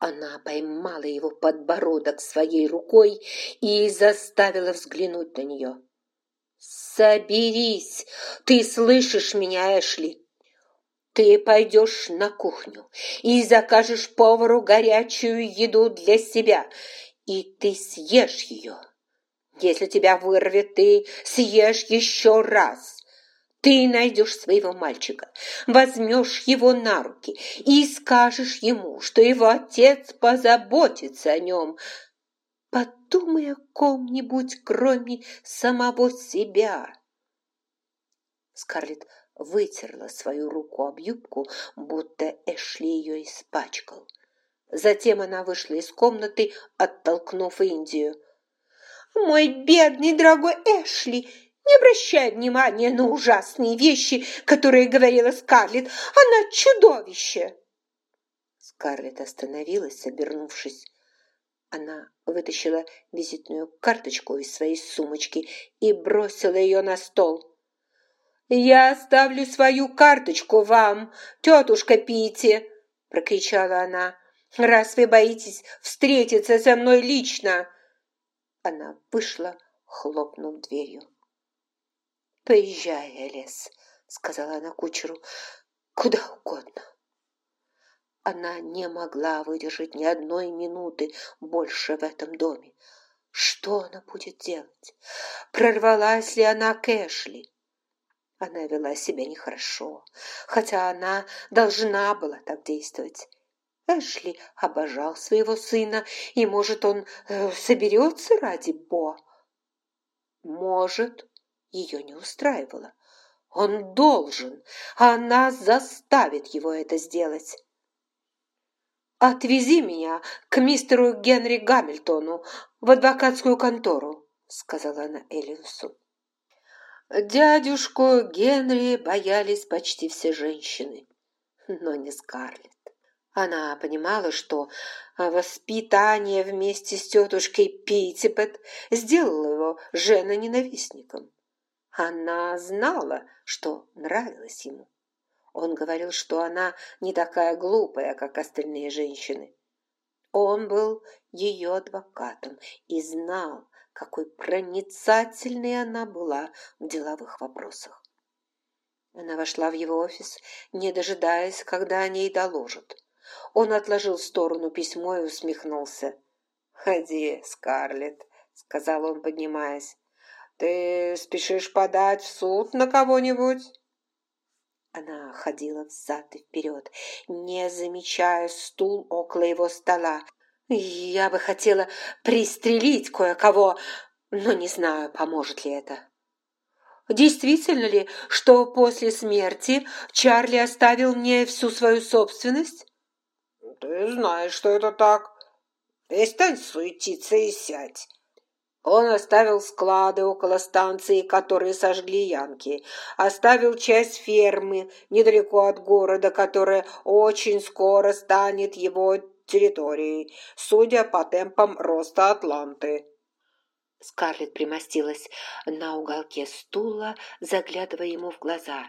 Она поймала его подбородок своей рукой и заставила взглянуть на нее. «Соберись! Ты слышишь меня, Эшли? Ты пойдешь на кухню и закажешь повару горячую еду для себя, и ты съешь ее. Если тебя вырвет, ты съешь еще раз. Ты найдешь своего мальчика, возьмешь его на руки и скажешь ему, что его отец позаботится о нем. Подумай о ком-нибудь, кроме самого себя». Скарлетт вытерла свою руку об юбку, будто Эшли ее испачкал. Затем она вышла из комнаты, оттолкнув Индию. «Мой бедный дорогой Эшли, не обращай внимания на ужасные вещи, которые говорила Скарлетт. Она чудовище!» Скарлетт остановилась, обернувшись. Она вытащила визитную карточку из своей сумочки и бросила ее на стол. «Я оставлю свою карточку вам, тетушка Питти!» – прокричала она. «Раз вы боитесь встретиться со мной лично!» Она вышла, хлопнув дверью. «Поезжай, Элис», — сказала она кучеру, — «куда угодно». Она не могла выдержать ни одной минуты больше в этом доме. Что она будет делать? Прорвалась ли она к Эшли? Она вела себя нехорошо, хотя она должна была так действовать. Эшли обожал своего сына, и, может, он соберется ради Бо? Может, ее не устраивало. Он должен, а она заставит его это сделать. «Отвези меня к мистеру Генри Гамильтону в адвокатскую контору», — сказала она Эллиусу. Дядюшку Генри боялись почти все женщины, но не Скарлетт. Она понимала, что воспитание вместе с тетушкой Питтипэт сделало его женоненавистником. Она знала, что нравилось ему. Он говорил, что она не такая глупая, как остальные женщины. Он был ее адвокатом и знал, какой проницательной она была в деловых вопросах. Она вошла в его офис, не дожидаясь, когда о ней доложат. Он отложил в сторону письмо и усмехнулся. «Ходи, Скарлетт», — сказал он, поднимаясь. «Ты спешишь подать в суд на кого-нибудь?» Она ходила взад и вперед, не замечая стул около его стола. «Я бы хотела пристрелить кое-кого, но не знаю, поможет ли это». «Действительно ли, что после смерти Чарли оставил мне всю свою собственность?» «Ты знаешь, что это так. Перестань суетиться и сядь. Он оставил склады около станции, которые сожгли янки, оставил часть фермы недалеко от города, которая очень скоро станет его территорией, судя по темпам роста Атланты». Скарлетт примостилась на уголке стула, заглядывая ему в глаза.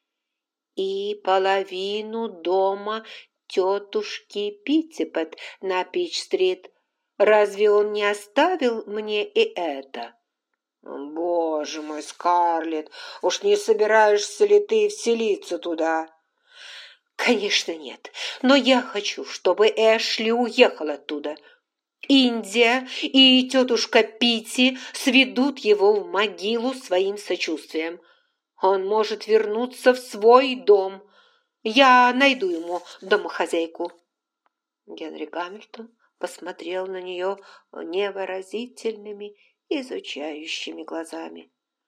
«И половину дома тетушки Питтипэт на Пич-стрит. Разве он не оставил мне и это?» «Боже мой, Скарлетт, уж не собираешься ли ты вселиться туда?» «Конечно нет, но я хочу, чтобы Эшли уехал оттуда. Индия и тетушка Питти сведут его в могилу своим сочувствием. Он может вернуться в свой дом. Я найду ему домохозяйку». Генри Гамильтон посмотрел на нее невыразительными, изучающими глазами.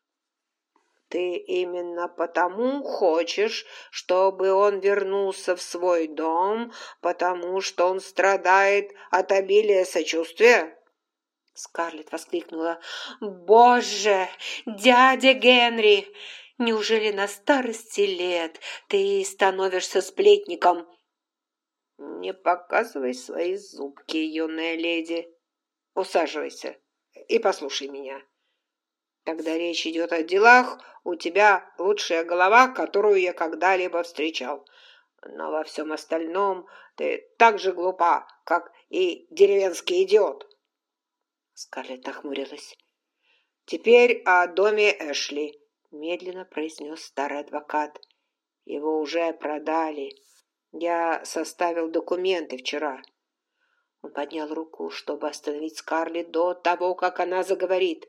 «Ты именно потому хочешь, чтобы он вернулся в свой дом, потому что он страдает от обилия сочувствия?» Скарлетт воскликнула. «Боже, дядя Генри, неужели на старости лет ты становишься сплетником?» «Не показывай свои зубки, юная леди. Усаживайся и послушай меня. Когда речь идет о делах, у тебя лучшая голова, которую я когда-либо встречал. но во всем остальном ты так же глупа, как и деревенский идиот». Скарлетт нахмурилась. «Теперь о доме Эшли», — медленно произнес старый адвокат. «Его уже продали. Я составил документы вчера». Он поднял руку, чтобы остановить Скарлетт до того, как она заговорит.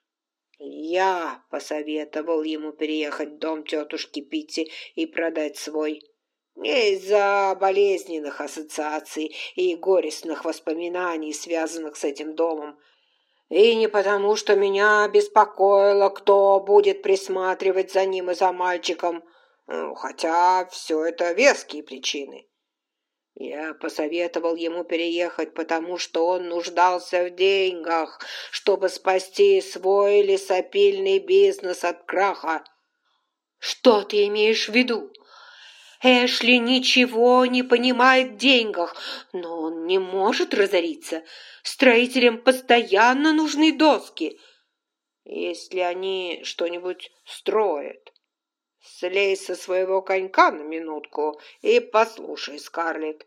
«Я посоветовал ему переехать в дом тетушки Питти и продать свой. Не из-за болезненных ассоциаций и горестных воспоминаний, связанных с этим домом, и не потому, что меня беспокоило, кто будет присматривать за ним и за мальчиком, хотя все это веские причины. Я посоветовал ему переехать, потому что он нуждался в деньгах, чтобы спасти свой лесопильный бизнес от краха». «Что ты имеешь в виду? Эшли ничего не понимает в деньгах, но он не может разориться. Строителям постоянно нужны доски». «Если они что-нибудь строят. Слезь со своего конька на минутку и послушай, Скарлетт.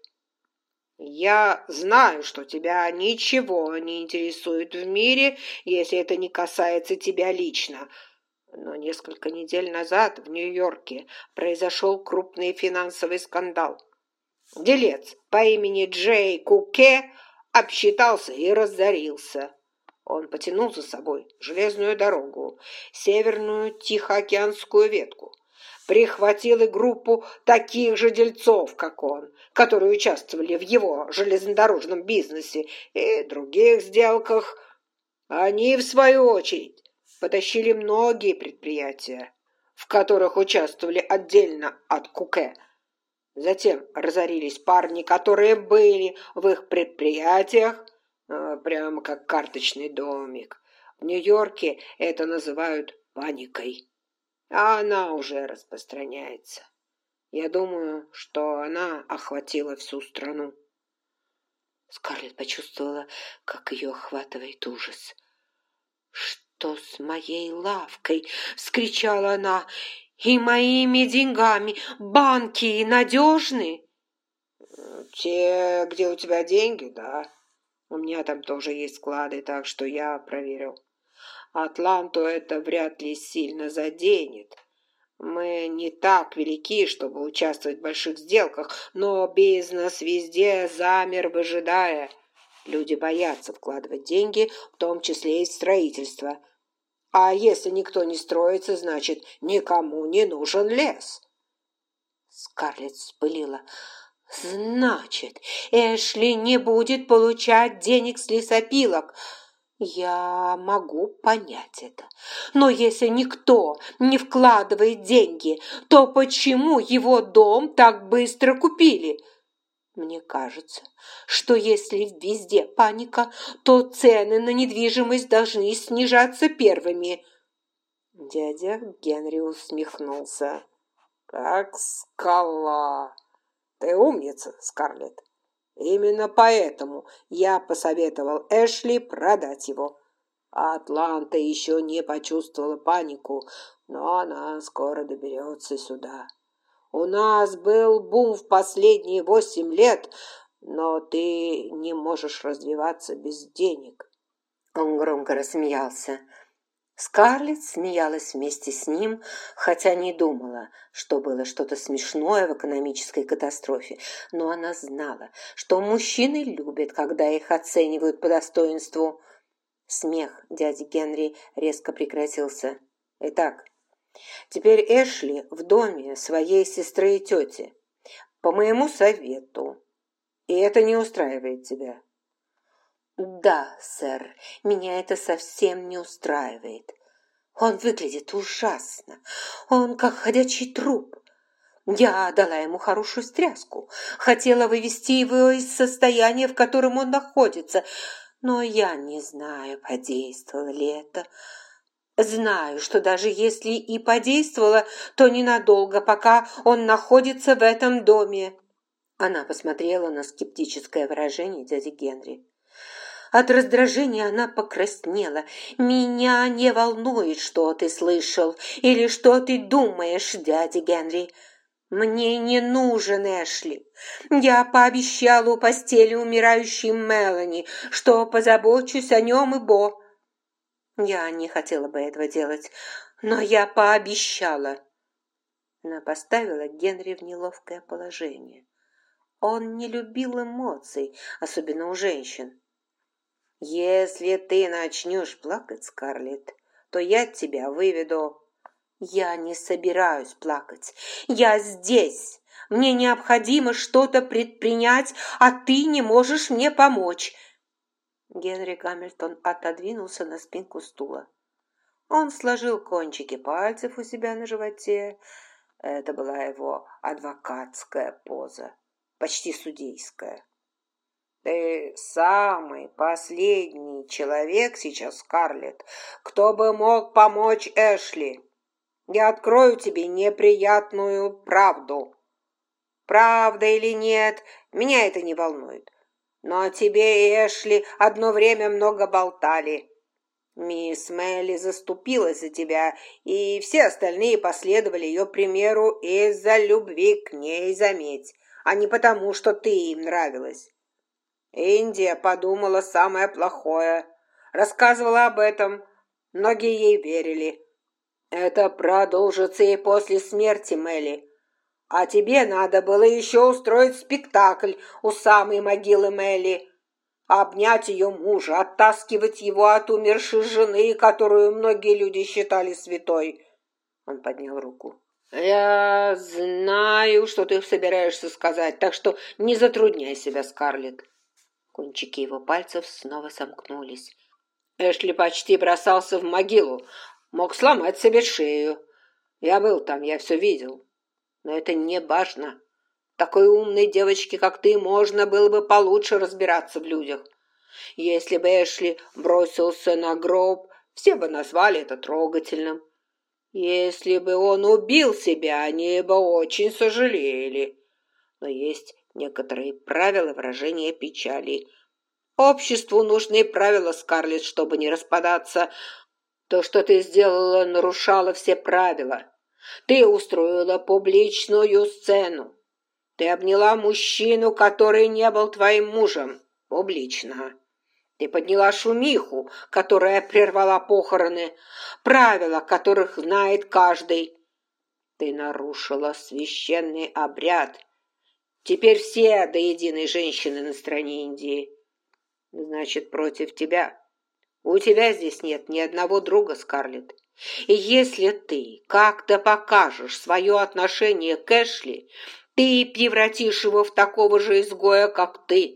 Я знаю, что тебя ничего не интересует в мире, если это не касается тебя лично. Но несколько недель назад в Нью-Йорке произошел крупный финансовый скандал. Делец по имени Джей Куке обсчитался и разорился. Он потянул за собой железную дорогу, северную Тихоокеанскую ветку, прихватил и группу таких же дельцов, как он, которые участвовали в его железнодорожном бизнесе и других сделках. Они, в свою очередь, потащили многие предприятия, в которых участвовали отдельно от Куке. Затем разорились парни, которые были в их предприятиях, прямо как карточный домик. В Нью-Йорке это называют паникой. А она уже распространяется. Я думаю, что она охватила всю страну». Скарлетт почувствовала, как ее охватывает ужас. «Что с моей лавкой?» — вскричала она. «И моими деньгами банки надежны?» «Те, где у тебя деньги, да. У меня там тоже есть склады, так что я проверил. Атланту это вряд ли сильно заденет. Мы не так велики, чтобы участвовать в больших сделках, но бизнес везде замер, выжидая. Люди боятся вкладывать деньги, в том числе и в строительство. А если никто не строится, значит, никому не нужен лес». Скарлетт вспылила. «Значит, Эшли не будет получать денег с лесопилок. Я могу понять это. Но если никто не вкладывает деньги, то почему его дом так быстро купили? Мне кажется, что если везде паника, то цены на недвижимость должны снижаться первыми». Дядя Генри усмехнулся. «Как скала! Ты умница, Скарлетт. Именно поэтому я посоветовал Эшли продать его. Атланта еще не почувствовала панику, но она скоро доберется сюда. У нас был бум в последние 8 лет, но ты не можешь развиваться без денег». Он громко рассмеялся. Скарлетт смеялась вместе с ним, хотя не думала, что было что-то смешное в экономической катастрофе, но она знала, что мужчины любят, когда их оценивают по достоинству. Смех дяди Генри резко прекратился. «Итак, теперь Эшли в доме своей сестры и тети. По моему совету. И это не устраивает тебя?» «Да, сэр, меня это совсем не устраивает. Он выглядит ужасно. Он как ходячий труп. Я дала ему хорошую стряску, хотела вывести его из состояния, в котором он находится, но я не знаю, подействовало ли это. Знаю, что даже если и подействовало, то ненадолго, пока он находится в этом доме». Она посмотрела на скептическое выражение дяди Генри. От раздражения она покраснела. «Меня не волнует, что ты слышал или что ты думаешь, дядя Генри. Мне не нужен Эшли. Я пообещала у постели умирающей Мелани, что позабочусь о нем и Бо. Я не хотела бы этого делать, но я пообещала. Она поставила Генри в неловкое положение. Он не любил эмоций, особенно у женщин. «Если ты начнешь плакать, Скарлетт, то я тебя выведу». «Я не собираюсь плакать. Я здесь. Мне необходимо что-то предпринять, а ты не можешь мне помочь». Генри Гамильтон отодвинулся на спинку стула. Он сложил кончики пальцев у себя на животе. Это была его адвокатская поза, почти судейская. «Ты самый последний человек сейчас, Скарлетт, кто бы мог помочь Эшли. Я открою тебе неприятную правду. Правда или нет, меня это не волнует. Но о тебе и Эшли одно время много болтали. Мисс Мелли заступилась за тебя, и все остальные последовали ее примеру из-за любви к ней, заметь, а не потому, что ты им нравилась. Индия подумала самое плохое, рассказывала об этом, многие ей верили. Это продолжится и после смерти Мелли. А тебе надо было еще устроить спектакль у самой могилы Мелли, обнять ее мужа, оттаскивать его от умершей жены, которую многие люди считали святой. Он поднял руку. «Я знаю, что ты собираешься сказать, так что не затрудняй себя, Скарлетт». Кончики его пальцев снова сомкнулись. Эшли почти бросался в могилу, мог сломать себе шею. Я был там, я все видел. Но это не важно. Такой умной девочке, как ты, можно было бы получше разбираться в людях. Если бы Эшли бросился на гроб, все бы назвали это трогательным. Если бы он убил себя, они бы очень сожалели. Но есть некоторые правила выражения печали. Обществу нужны правила, Скарлетт, чтобы не распадаться. То, что ты сделала, нарушало все правила. Ты устроила публичную сцену. Ты обняла мужчину, который не был твоим мужем, публично. Ты подняла шумиху, которая прервала похороны, правила которых знает каждый. Ты нарушила священный обряд. Теперь все до единой женщины на стороне Индии. Значит, против тебя. У тебя здесь нет ни одного друга, Скарлетт. И если ты как-то покажешь свое отношение к Эшли, ты превратишь его в такого же изгоя, как ты.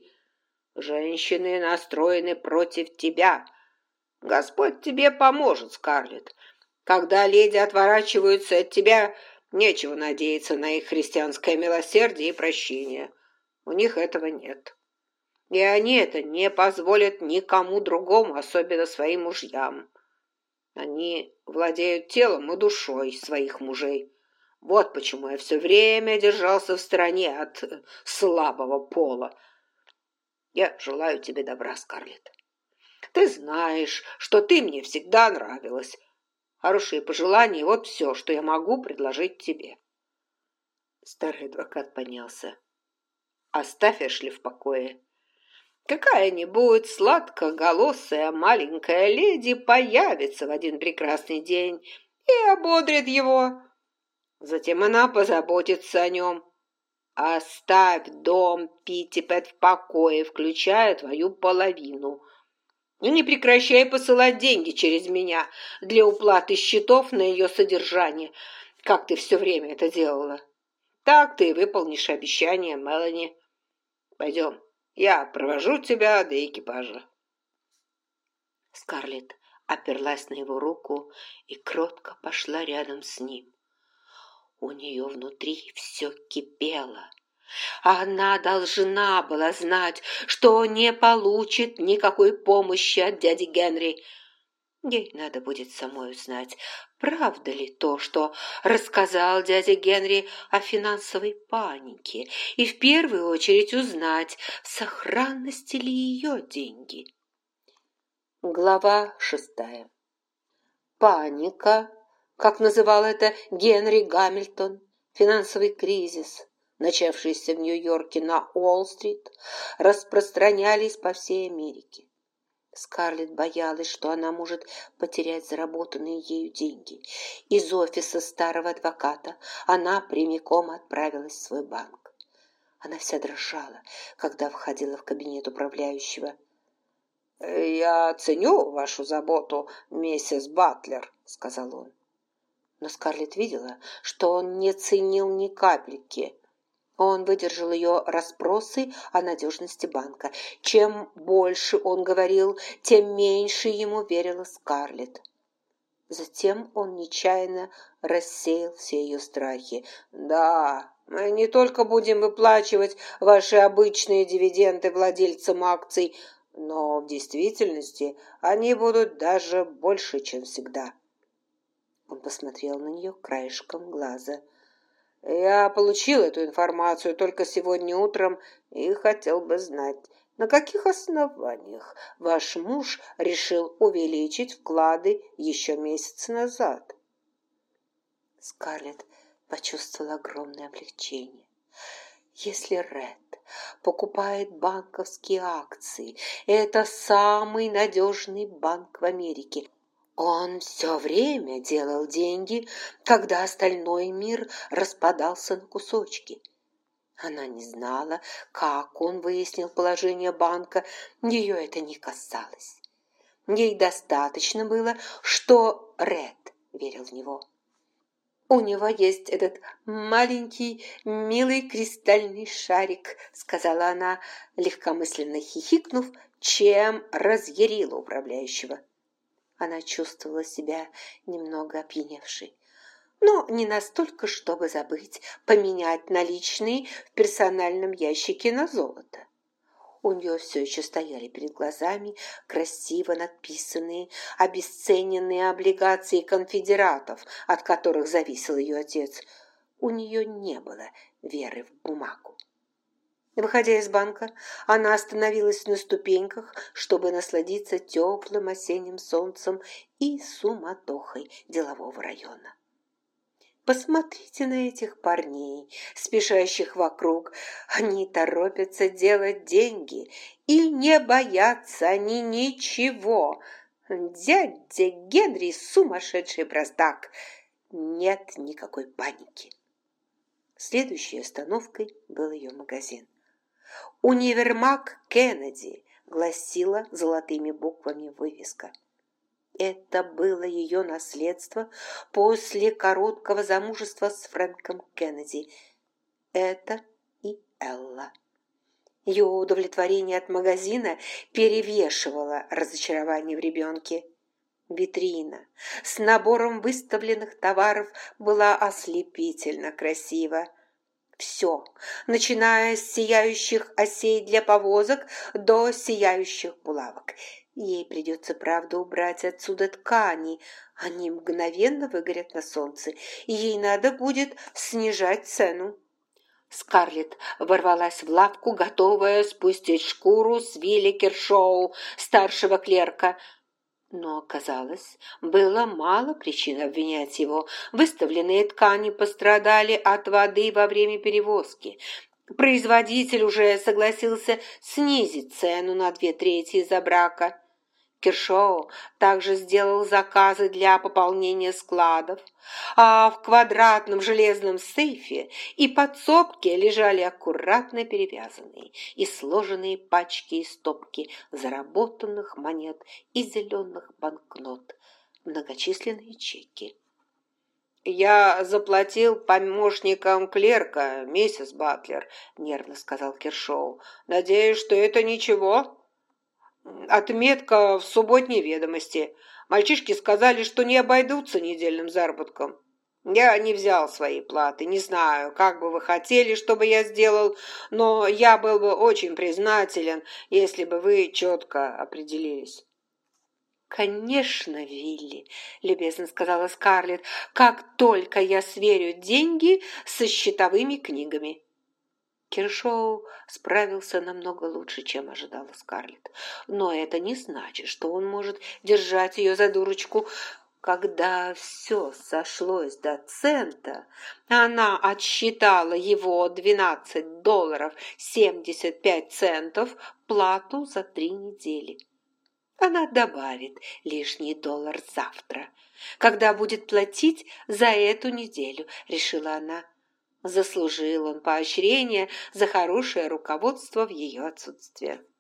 Женщины настроены против тебя. Господь тебе поможет, Скарлетт. Когда леди отворачиваются от тебя, нечего надеяться на их христианское милосердие и прощение. У них этого нет. И они это не позволят никому другому, особенно своим мужьям. Они владеют телом и душой своих мужей. Вот почему я все время держался в стороне от слабого пола. Я желаю тебе добра, Скарлетт. Ты знаешь, что ты мне всегда нравилась. Хорошие пожелания — вот все, что я могу предложить тебе. Старый адвокат поднялся. Оставь Эшли в покое. Какая-нибудь сладкоголосая маленькая леди появится в один прекрасный день и ободрит его. Затем она позаботится о нем. Оставь дом Питтипэт в покое, включая твою половину. И не прекращай посылать деньги через меня для уплаты счетов на ее содержание, как ты все время это делала. Так ты выполнишь обещание Мелани. Пойдем. Я провожу тебя до экипажа. Скарлетт оперлась на его руку и кротко пошла рядом с ним. У нее внутри все кипело. Она должна была знать, что не получит никакой помощи от дяди Генри. Ей надо будет самой узнать, правда ли то, что рассказал дядя Генри о финансовой панике, и в первую очередь узнать, в сохранности ли ее деньги. Глава 6. Паника, как называл это Генри Гамильтон, Финансовый кризис, начавшийся в Нью-Йорке на Уолл-стрит, распространялись по всей Америке. Скарлетт боялась, что она может потерять заработанные ею деньги. Из офиса старого адвоката она прямиком отправилась в свой банк. Она вся дрожала, когда входила в кабинет управляющего. «Я ценю вашу заботу, миссис Батлер», — сказал он. Но Скарлетт видела, что он не ценил ни капельки. Он выдержал ее расспросы о надежности банка. Чем больше он говорил, тем меньше ему верила Скарлетт. Затем он нечаянно рассеял все ее страхи. «Да, мы не только будем выплачивать ваши обычные дивиденды владельцам акций, но в действительности они будут даже больше, чем всегда». Он посмотрел на нее краешком глаза. «Я получил эту информацию только сегодня утром и хотел бы знать, на каких основаниях ваш муж решил увеличить вклады еще месяц назад?» Скарлетт почувствовала огромное облегчение. Если Ред покупает банковские акции, это самый надежный банк в Америке. Он все время делал деньги, когда остальной мир распадался на кусочки. Она не знала, как он выяснил положение банка, ее это не касалось. Ей достаточно было, что Ред верил в него. «У него есть этот маленький, милый кристальный шарик», — сказала она, легкомысленно хихикнув, чем разъярила управляющего. Она чувствовала себя немного опьяневшей, но не настолько, чтобы забыть поменять наличные в персональном ящике на золото. У нее все еще стояли перед глазами красиво написанные, обесцененные облигации конфедератов, от которых зависел ее отец. У нее не было веры в бумагу. Выходя из банка, она остановилась на ступеньках, чтобы насладиться теплым осенним солнцем и суматохой делового района. Посмотрите на этих парней, спешащих вокруг. Они торопятся делать деньги, и не боятся они ничего. Дядя Генри сумасшедший простак. Нет никакой паники. Следующей остановкой был ее магазин. «Универмаг Кеннеди», гласила золотыми буквами вывеска. Это было ее наследство после короткого замужества с Фрэнком Кеннеди. Это и Элла. Ее удовлетворение от магазина перевешивало разочарование в ребенке. Витрина с набором выставленных товаров была ослепительно красива. Все, начиная с сияющих осей для повозок до сияющих булавок. Ей придется, правда, убрать отсюда ткани. Они мгновенно выгорят на солнце, и ей надо будет снижать цену. Скарлетт ворвалась в лавку, готовая спустить шкуру с Вилли Кершоу, старшего клерка. Но, оказалось, было мало причин обвинять его. Выставленные ткани пострадали от воды во время перевозки. Производитель уже согласился снизить цену на 2/3 из-за брака. Кершоу также сделал заказы для пополнения складов, а в квадратном железном сейфе и подсобке лежали аккуратно перевязанные и сложенные пачки и стопки заработанных монет и зеленых банкнот, многочисленные чеки. «Я заплатил помощникам клерка, миссис Батлер», — нервно сказал Кершоу. «Надеюсь, что это ничего?» «Отметка в субботней ведомости. Мальчишки сказали, что не обойдутся недельным заработком. Я не взял своей платы. Не знаю, как бы вы хотели, чтобы я сделал, но я был бы очень признателен, если бы вы четко определились». «Конечно, Вилли», — любезно сказала Скарлетт, «как только я сверю деньги со счетовыми книгами». Кершоу справился намного лучше, чем ожидала Скарлетт. Но это не значит, что он может держать ее за дурочку. Когда все сошлось до цента, она отсчитала его $12.75 плату за 3 недели. Она добавит лишний $1 завтра, когда будет платить за эту неделю, решила она. Заслужил он поощрение за хорошее руководство в ее отсутствие.